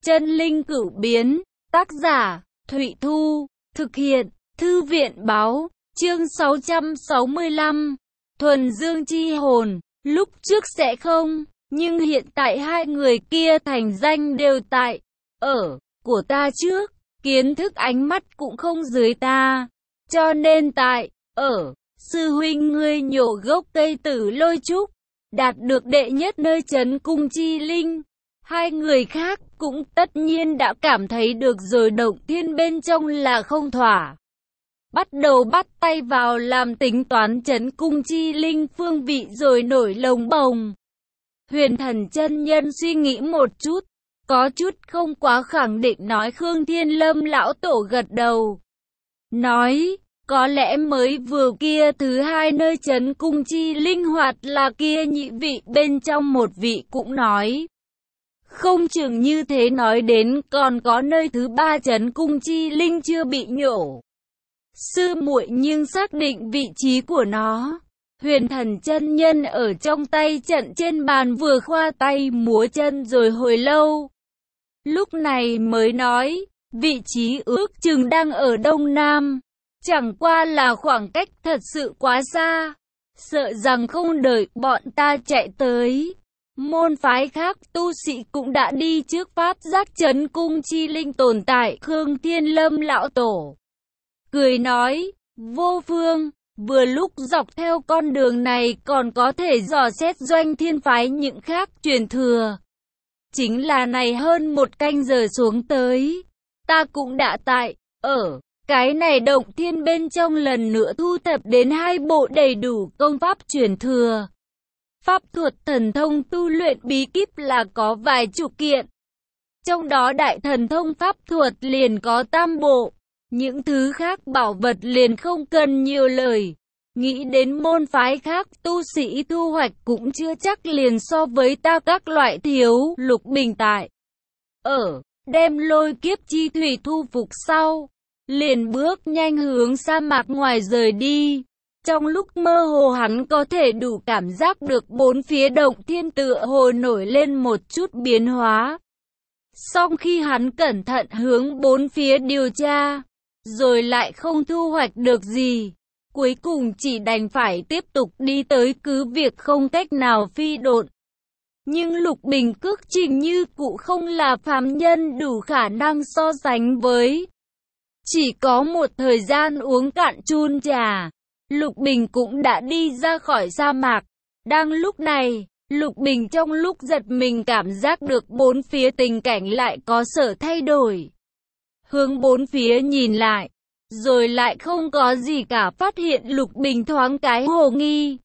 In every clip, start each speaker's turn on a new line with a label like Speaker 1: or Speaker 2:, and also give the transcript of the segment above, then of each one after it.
Speaker 1: Chân linh cửu biến, tác giả, Thụy Thu, thực hiện, Thư viện báo, chương 665, thuần dương chi hồn, lúc trước sẽ không, nhưng hiện tại hai người kia thành danh đều tại, ở, của ta trước, kiến thức ánh mắt cũng không dưới ta, cho nên tại, ở, sư huynh ngươi nhổ gốc cây tử lôi trúc, đạt được đệ nhất nơi trấn cung chi linh. Hai người khác cũng tất nhiên đã cảm thấy được rồi, động thiên bên trong là không thỏa. Bắt đầu bắt tay vào làm tính toán trấn cung chi linh phương vị rồi nổi lồng bồng. Huyền Thần chân nhân suy nghĩ một chút, có chút không quá khẳng định nói. Khương Thiên Lâm lão tổ gật đầu, nói, có lẽ mới vừa kia thứ hai nơi trấn cung chi linh hoạt là kia nhị vị bên trong một vị cũng nói. Không chừng như thế nói đến còn có nơi thứ ba trấn cung chi linh chưa bị nhổ. Sư muội nhưng xác định vị trí của nó. Huyền Thần chân nhân ở trong tay trận trên bàn vừa khoa tay múa chân rồi hồi lâu. Lúc này mới nói, vị trí ước chừng đang ở đông nam. Chẳng qua là khoảng cách thật sự quá xa. Sợ rằng không đợi bọn ta chạy tới, môn phái khác tu sĩ cũng đã đi trước phát giác trấn cung chi linh tồn tại. Khương Thiên Lâm lão tổ cười nói, vô phương, vừa lúc dọc theo con đường này còn có thể dò xét doanh thiên phái những khác truyền thừa. Chính là này hơn một canh giờ xuống tới, ta cũng đã tại, ở cái này động thiên bên trong lần nữa thu thập đến 2 bộ đầy đủ công pháp truyền thừa. Pháp thuật thần thông tu luyện bí kíp là có vài chục kiện. Trong đó đại thần thông pháp thuật liền có 3 bộ. Những thứ khác bảo vật liền không cần nhiều lời. Nghĩ đến môn phái khác tu sĩ thu hoạch cũng chưa chắc liền so với ta các loại thiếu. Lục Bình tại, ở, đem lôi kiếp chi thủy thu phục sau, liền bước nhanh hướng sa mạc ngoài rời đi. Trong lúc mơ hồ hắn có thể đủ cảm giác được bốn phía động thiên tựa hồ nổi lên một chút biến hóa. Song khi hắn cẩn thận hướng bốn phía điều tra, rồi lại không thu hoạch được gì. Cuối cùng chỉ đành phải tiếp tục đi tới, cứ việc không cách nào phi độn. Nhưng Lục Bình cước trình như cũ không là phàm nhân đủ khả năng so sánh với. Chỉ có một thời gian uống cạn chun trà, Lục Bình cũng đã đi ra khỏi sa mạc. Đang lúc này, Lục Bình trong lúc giật mình cảm giác được bốn phía tình cảnh lại có sở thay đổi. Hướng bốn phía nhìn lại, rồi lại không có gì cả, phát hiện Lục Bình thoáng cái hồ nghi.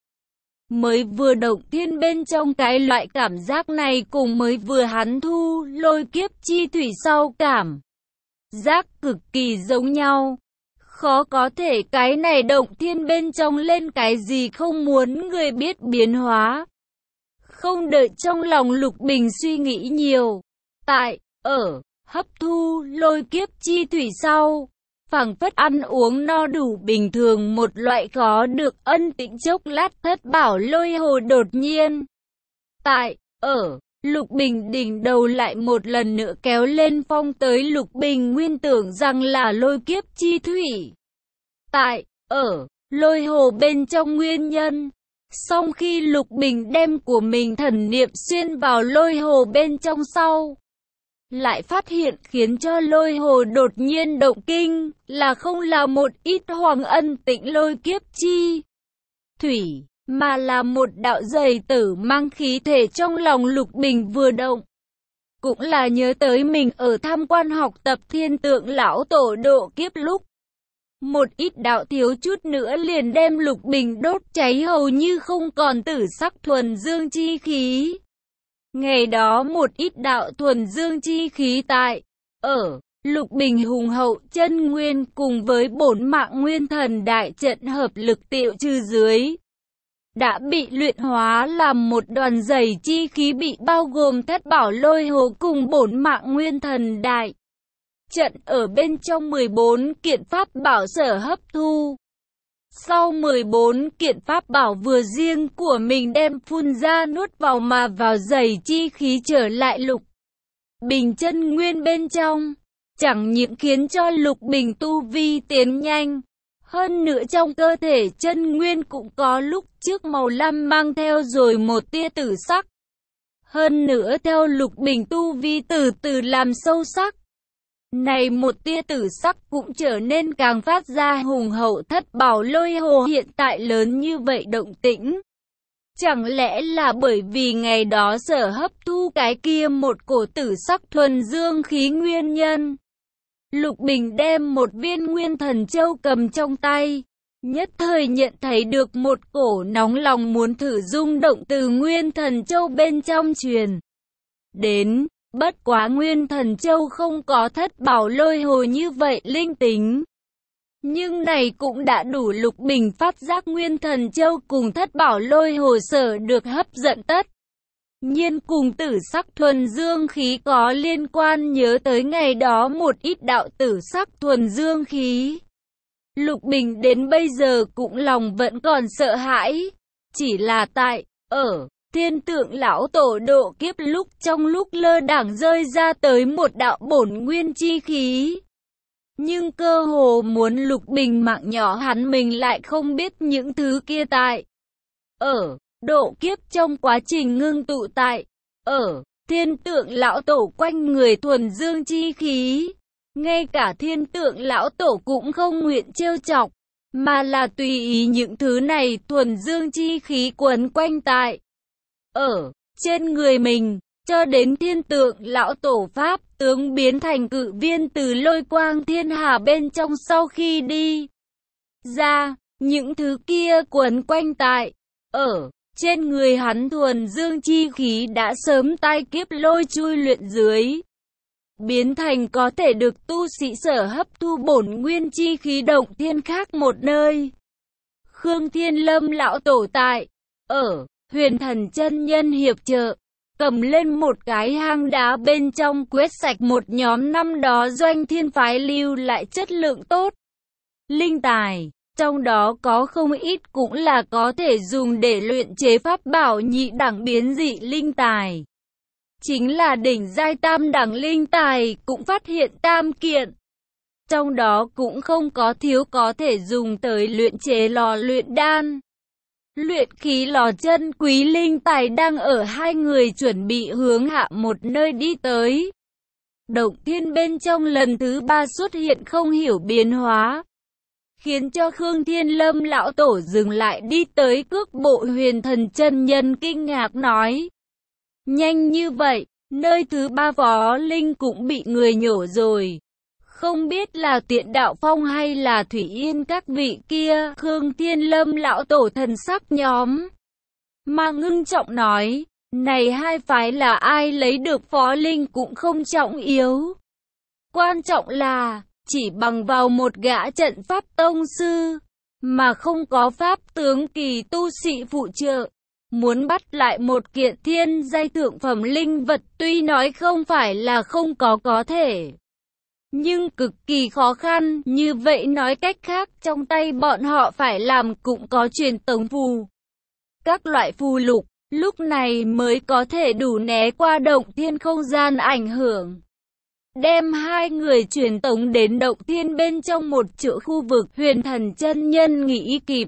Speaker 1: Mới vừa động thiên bên trong cái loại cảm giác này cùng mới vừa hắn thu lôi kiếp chi thủy sau cảm giác cực kỳ giống nhau. Khó có thể cái này động thiên bên trong lên cái gì không muốn người biết biến hóa. Không đợi trong lòng Lục Bình suy nghĩ nhiều, tại, ở, hấp thu lôi kiếp chi thủy sau, phảng phất ăn uống no đủ bình thường một loại có được ân tĩnh chốc lát thất bảo lôi hồ đột nhiên. Tại, ở, Lục Bình đỉnh đầu lại một lần nữa kéo lên phong tới. Lục Bình nguyên tưởng rằng là lôi kiếp chi thủy. Tại, ở, lôi hồ bên trong nguyên nhân. Song khi Lục Bình đem của mình thần niệm xuyên vào lôi hồ bên trong sau, lại phát hiện khiến cho lôi hồ đột nhiên động kinh, là không là một ít hoàng ân tĩnh lôi kiếp chi thủy, mà là một đạo dày tử mang khí thể. Trong lòng Lục Bình vừa động, cũng là nhớ tới mình ở tham quan học tập Thiên Tượng lão tổ độ kiếp lúc, một ít đạo thiếu chút nữa liền đem Lục Bình đốt cháy hầu như không còn tử sắc thuần dương chi khí. Ngày đó một ít đạo thuần dương chi khí tại, ở, Lục Bình hùng hậu chân nguyên cùng với 4 mạng nguyên thần đại trận hợp lực tiệu trừ dưới, đã bị luyện hóa làm một đoàn dày chi khí bị bao gồm thất bảo lôi hồ cùng 4 mạng nguyên thần đại trận ở bên trong 14 kiện pháp bảo sở hấp thu. Sau 14 kiện pháp bảo vừa riêng của mình đem phun ra nuốt vào mà vào dày chi khí trở lại Lục Bình chân nguyên bên trong, chẳng những khiến cho Lục Bình tu vi tiến nhanh, hơn nữa trong cơ thể chân nguyên cũng có lúc trước màu lam mang theo rồi một tia tử sắc. Hơn nữa theo Lục Bình tu vi từ từ làm sâu sắc, này một tia tử sắc cũng trở nên càng phát ra hùng hậu. Thất bảo lôi hồ hiện tại lớn như vậy động tĩnh, chẳng lẽ là bởi vì ngày đó sở hấp thu cái kia một cổ tử sắc thuần dương khí nguyên nhân? Lục Bình đem một viên nguyên thần châu cầm trong tay, nhất thời nhận thấy được một cổ nóng lòng muốn thử rung động từ nguyên thần châu bên trong truyền đến. Bất quá nguyên thần châu không có thất bảo lôi hồ như vậy linh tính, nhưng này cũng đã đủ Lục Bình phát giác nguyên thần châu cùng thất bảo lôi hồ sở được hấp dẫn tất nhiên cùng tử sắc thuần dương khí có liên quan. Nhớ tới ngày đó một ít đạo tử sắc thuần dương khí, Lục Bình đến bây giờ cũng lòng vẫn còn sợ hãi. Chỉ là tại ở Thiên Tượng lão tổ độ kiếp lúc trong lúc lơ đãng rơi ra tới một đạo bổn nguyên chi khí, nhưng cơ hồ muốn Lục Bình mạng nhỏ hắn mình lại không biết những thứ kia tại ở độ kiếp trong quá trình ngưng tụ tại ở Thiên Tượng lão tổ quanh người thuần dương chi khí. Ngay cả Thiên Tượng lão tổ cũng không nguyện trêu chọc, mà là tùy ý những thứ này thuần dương chi khí quấn quanh tại ở trên người mình, cho đến Thiên Tượng lão tổ pháp tướng biến thành cự viên từ lôi quang thiên hà bên trong sau khi đi ra, những thứ kia quấn quanh tại ở trên người hắn thuần dương chi khí đã sớm tai kiếp lôi chui luyện dưới, biến thành có thể được tu sĩ sở hấp thu bổn nguyên chi khí động thiên khác một nơi. Khương Thiên Lâm lão tổ tại ở Huyền Thần chân nhân hiệp trợ, cầm lên một cái hang đá bên trong quét sạch một nhóm năm đó Doanh Thiên phái lưu lại chất lượng tốt linh tài, trong đó có không ít cũng là có thể dùng để luyện chế pháp bảo nhị đẳng biến dị linh tài. Chính là đỉnh giai tam đẳng linh tài cũng phát hiện tam kiện, trong đó cũng không có thiếu có thể dùng tới luyện chế lò luyện đan, luyện khí lò. Chân quý linh tài đang ở hai người chuẩn bị hướng hạ một nơi đi tới. Động thiên bên trong lần thứ ba xuất hiện không hiểu biến hóa, khiến cho Khương Thiên Lâm lão tổ dừng lại đi tới cước bộ. Huyền Thần chân nhân kinh ngạc nói: nhanh như vậy, nơi thứ ba phó linh cũng bị người nhổ rồi. Không biết là Tiện Đạo Phong hay là Thủy Yên các vị kia. Khương Thiên Lâm lão tổ thần sắc nhóm mà ngưng trọng nói: này hai phái là ai lấy được phó linh cũng không trọng yếu, quan trọng là chỉ bằng vào một gã trận pháp tông sư mà không có pháp tướng kỳ tu sĩ phụ trợ, muốn bắt lại một kiện thiên giai thượng phẩm linh vật tuy nói không phải là không có thể, nhưng cực kỳ khó khăn. Như vậy nói cách khác, trong tay bọn họ phải làm cũng có truyền tống phù, các loại phù lục, lúc này mới có thể đủ né qua động thiên không gian ảnh hưởng, đem hai người truyền tống đến động thiên bên trong một chỗ khu vực. Huyền Thần chân nhân nghĩ kịp,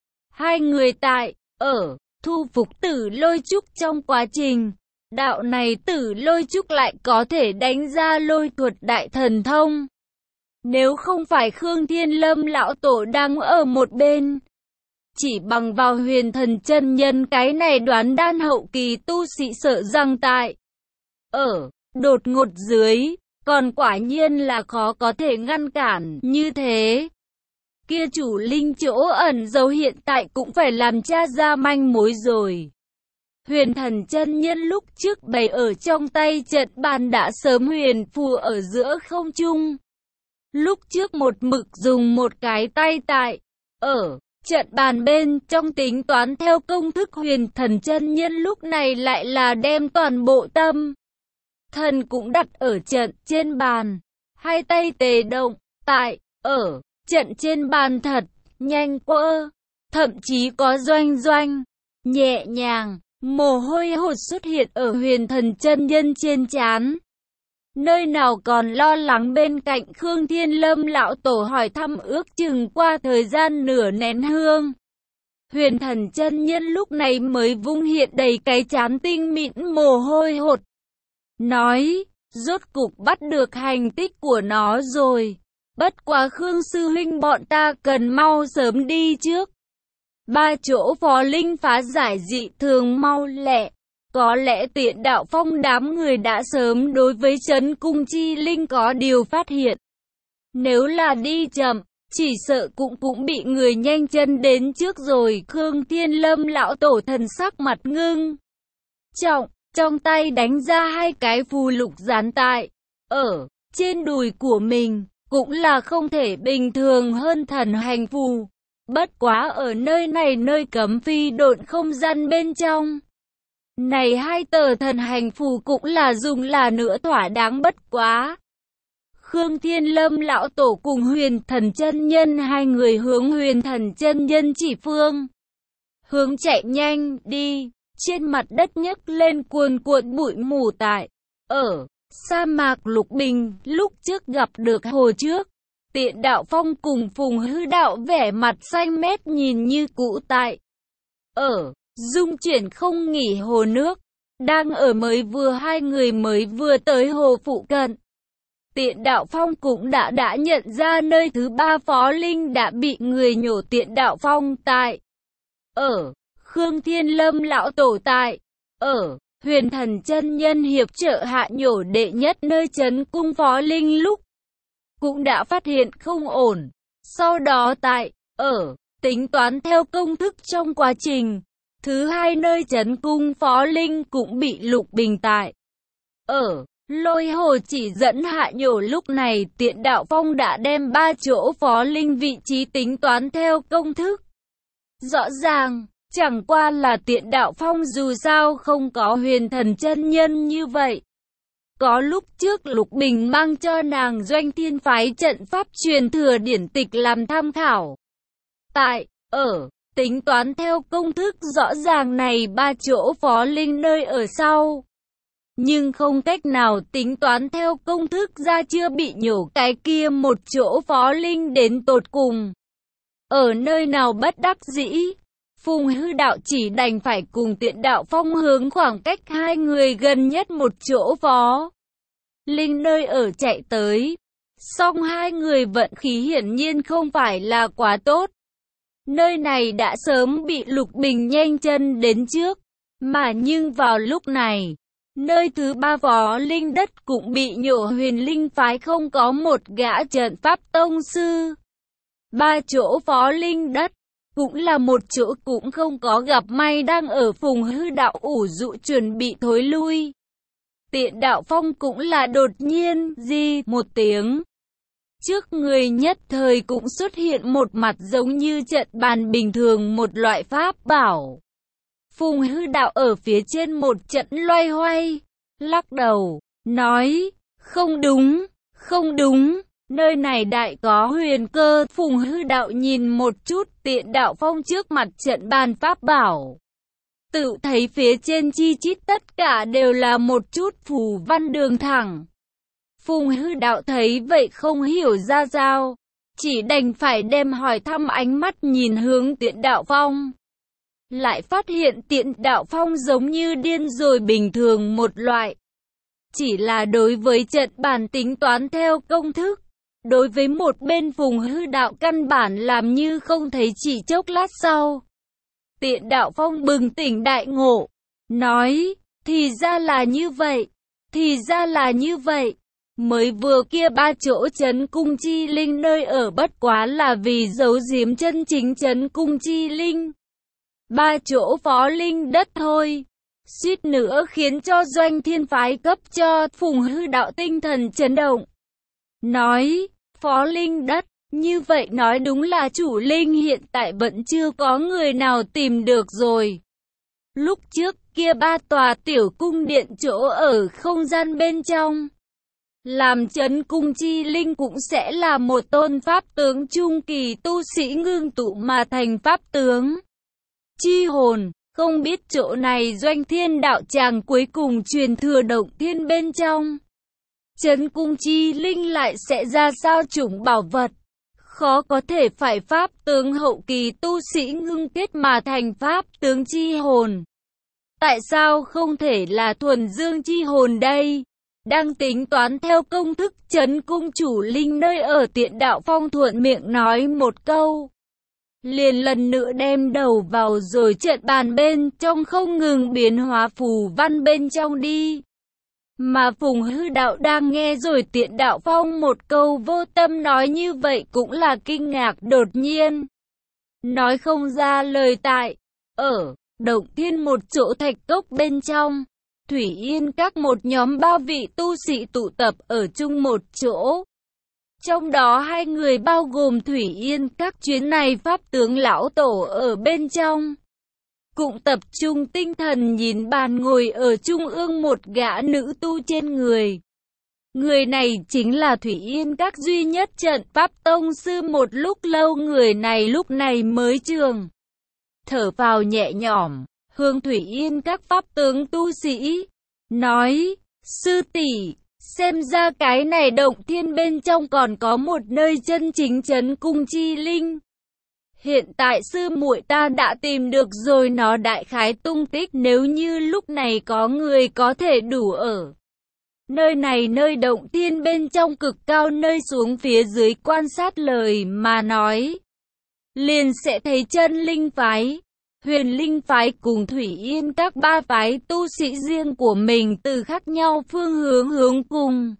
Speaker 1: hai người tại ở thu phục Tử Lôi Trúc trong quá trình đạo này Tử Lôi Trúc lại có thể đánh ra lôi thuật đại thần thông. Nếu không phải Khương Thiên Lâm lão tổ đang ở một bên, chỉ bằng vào Huyền Thần chân nhân cái này đoán đan hậu kỳ tu sĩ sợ rằng tại ở đột ngột dưới còn quả nhiên là khó có thể ngăn cản. Như thế, kia chủ linh chỗ ẩn giấu hiện tại cũng phải làm tra ra manh mối rồi. Huyền Thần chân nhân lúc trước bày ở trong tay trận bàn đã sớm huyền phù ở giữa không trung. Lúc trước một mực dùng một cái tay tại ở trận bàn bên trong tính toán theo công thức. Huyền Thần chân nhân lúc này lại là đem toàn bộ tâm thần cũng đặt ở trận trên bàn, hai tay tề động tại ở trận trên bàn thật nhanh quơ, thậm chí có doanh doanh nhẹ nhàng, mồ hôi hột xuất hiện ở Huyền Thần chân nhân trên trán. nơi nào còn lo lắng. Bên cạnh Khương Thiên Lâm lão tổ hỏi thăm ước chừng qua thời gian nửa nén hương. Huyền Thần chân nhân lúc này mới vung hiện đầy cái trán tinh mịn mồ hôi hột. Nói, rốt cục bắt được hành tích của nó rồi. Bất quá Khương sư huynh bọn ta cần mau sớm đi trước. 3 chỗ phó linh phá giải dị thường mau lẹ. Có lẽ Tiện Đạo Phong đám người đã sớm đối với Trấn Cung Chi Linh có điều phát hiện. Nếu là đi chậm, chỉ sợ cũng bị người nhanh chân đến trước rồi. Khương Thiên Lâm lão tổ thần sắc mặt ngưng trọng, trong tay đánh ra 2 cái phù lục dán tại ở trên đùi của mình, cũng là không thể bình thường hơn thần hành phù. Bất quá ở nơi này nơi cấm phi độn không gian bên trong. Này 2 tờ thần hành phù cũng là dùng là nữa thỏa đáng bất quá. Khương Thiên Lâm lão tổ cùng Huyền Thần chân nhân 2 người hướng Huyền Thần chân nhân chỉ phương hướng chạy nhanh đi. Trên mặt đất nhấc lên cuồn cuộn bụi mù tại ở sa mạc Lục Bình. Lúc trước gặp được hồ trước, Tiện Đạo Phong cùng Phùng Hư Đạo vẻ mặt xanh mét nhìn như cũ tại ở dung chuyển không nghỉ hồ nước. Đang ở mới vừa 2 người mới vừa tới hồ phụ cận. Tiện Đạo Phong cũng đã nhận ra nơi thứ 3 phó linh đã bị người nhổ. Tiện Đạo Phong tại ở Khương Thiên Lâm lão tổ tại ở Huyền Thần chân nhân hiệp trợ hạ nhổ đệ nhất nơi Trấn Cung phó linh lúc cũng đã phát hiện không ổn. Sau đó tại ở tính toán theo công thức trong quá trình thứ 2 nơi Trấn Cung phó linh cũng bị Lục Bình tại ở Lôi Hồ chỉ dẫn hạ nhổ. Lúc này Tiện Đạo Phong đã đem 3 chỗ phó linh vị trí tính toán theo công thức. Rõ ràng, chẳng qua là Tiện Đạo Phong dù sao không có Huyền Thần chân nhân như vậy. Có lúc trước Lục Bình mang cho nàng Doanh Thiên phái trận pháp truyền thừa điển tịch làm tham khảo. Tại ở tính toán theo công thức rõ ràng này 3 chỗ phó linh nơi ở sau. Nhưng không cách nào tính toán theo công thức ra chưa bị nhổ cái kia 1 chỗ phó linh đến tột cùng. Ở nơi nào bất đắc dĩ, Phùng Hư Đạo chỉ đành phải cùng Tiện Đạo Phong hướng khoảng cách 2 người gần nhất 1 chỗ phó linh nơi ở chạy tới. Song 2 người vận khí hiển nhiên không phải là quá tốt. Nơi này đã sớm bị Lục Bình nhanh chân đến trước. Mà nhưng vào lúc này, nơi thứ 3 phó linh đất cũng bị nhổ. Huyền Linh phái không có một gã trận pháp tông sư. 3 chỗ phó linh đất cũng là 1 chỗ cũng không có. Gặp may đang ở Phùng Hư Đạo ủ dụ chuẩn bị thối lui. Tiện Đạo Phong cũng là đột nhiên một tiếng. Trước người nhất thời cũng xuất hiện một mặt giống như trận bàn bình thường, một loại pháp bảo. Phùng Hư Đạo ở phía trên một trận loay hoay, lắc đầu, nói, không đúng, không đúng, nơi này đại có huyền cơ. Phùng Hư Đạo nhìn một chút Tiện Đạo Phong trước mặt trận bàn pháp bảo. Tự thấy phía trên chi chít tất cả đều là một chút phù văn đường thẳng. Phùng Hư Đạo thấy vậy không hiểu ra sao, chỉ đành phải đem hỏi thăm ánh mắt nhìn hướng Tiện Đạo Phong. Lại phát hiện Tiện Đạo Phong giống như điên rồi bình thường một loại. Chỉ là đối với trận bàn tính toán theo công thức, đối với một bên Phùng Hư Đạo căn bản làm như không thấy. Chỉ chốc lát sau, Tiện Đạo Phong bừng tỉnh đại ngộ, nói, thì ra là như vậy, thì ra là như vậy. Mới vừa kia 3 chỗ Trấn Cung Chi Linh nơi ở bất quá là vì giấu giếm chân chính Trấn Cung Chi Linh. 3 chỗ phó linh đất thôi. Suýt nữa khiến cho Doanh Thiên phái cấp cho Phùng Hư Đạo tinh thần chấn động. Nói, phó linh đất, như vậy nói đúng là chủ linh hiện tại vẫn chưa có người nào tìm được rồi. Lúc trước kia 3 tòa tiểu cung điện chỗ ở không gian bên trong, làm Trấn Cung Chi Linh cũng sẽ là một tôn pháp tướng trung kỳ tu sĩ ngưng tụ mà thành pháp tướng chi hồn. Không biết chỗ này Doanh Thiên đạo tràng cuối cùng truyền thừa động thiên bên trong Trấn cung chi linh lại sẽ ra sao chủng bảo vật? Khó có thể phải pháp tướng hậu kỳ tu sĩ ngưng kết mà thành pháp tướng chi hồn. Tại sao không thể là thuần dương chi hồn đây? Đang tính toán theo công thức, Trấn cung chủ linh nơi ở Tiện Đạo Phong thuận miệng nói một câu. Liền lần nữa đem đầu vào rồi trận bàn bên trong không ngừng biến hóa phù văn bên trong đi. Mà Phùng Hư Đạo đang nghe rồi Tiện Đạo Phong một câu vô tâm nói như vậy cũng là kinh ngạc đột nhiên. Nói không ra lời tại. Ở Động Thiên một chỗ thạch cốc bên trong, Thủy Yên các một nhóm 3 vị tu sĩ tụ tập ở chung một chỗ. Trong đó 2 người bao gồm Thủy Yên các chuyến này pháp tướng lão tổ ở bên trong. Cũng tập trung tinh thần nhìn bàn ngồi ở trung ương một gã nữ tu trên người. Người này chính là Thủy Yên các duy nhất trận pháp tông sư. Một lúc lâu người này lúc này mới trường thở vào nhẹ nhõm, hướng Thủy Yên các pháp tướng tu sĩ nói: sư tỷ, xem ra cái này Động Thiên bên trong còn có một nơi chân chính trấn cung chi linh. Hiện tại sư muội ta đã tìm được rồi nó đại khái tung tích, nếu như lúc này có người có thể đủ ở nơi này, nơi Động Thiên bên trong cực cao nơi xuống phía dưới quan sát lời mà nói, liền sẽ thấy chân linh phái, Huyền Linh phái cùng Thủy Yên các 3 phái tu sĩ riêng của mình từ khác nhau phương hướng cùng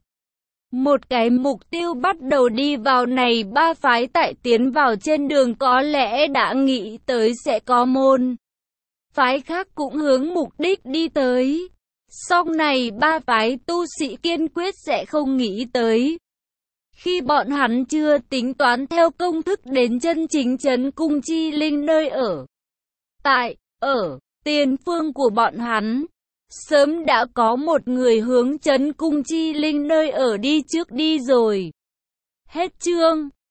Speaker 1: một cái mục tiêu bắt đầu đi vào này. 3 phái tại tiến vào trên đường có lẽ đã nghĩ tới sẽ có môn phái khác cũng hướng mục đích đi tới. Song này 3 phái tu sĩ kiên quyết sẽ không nghĩ tới. Khi bọn hắn chưa tính toán theo công thức đến chân chính trấn cung chi linh nơi ở. Ở tiền phương của bọn hắn, sớm đã có một người hướng trấn cung chi linh nơi ở đi trước đi rồi. Hết chương.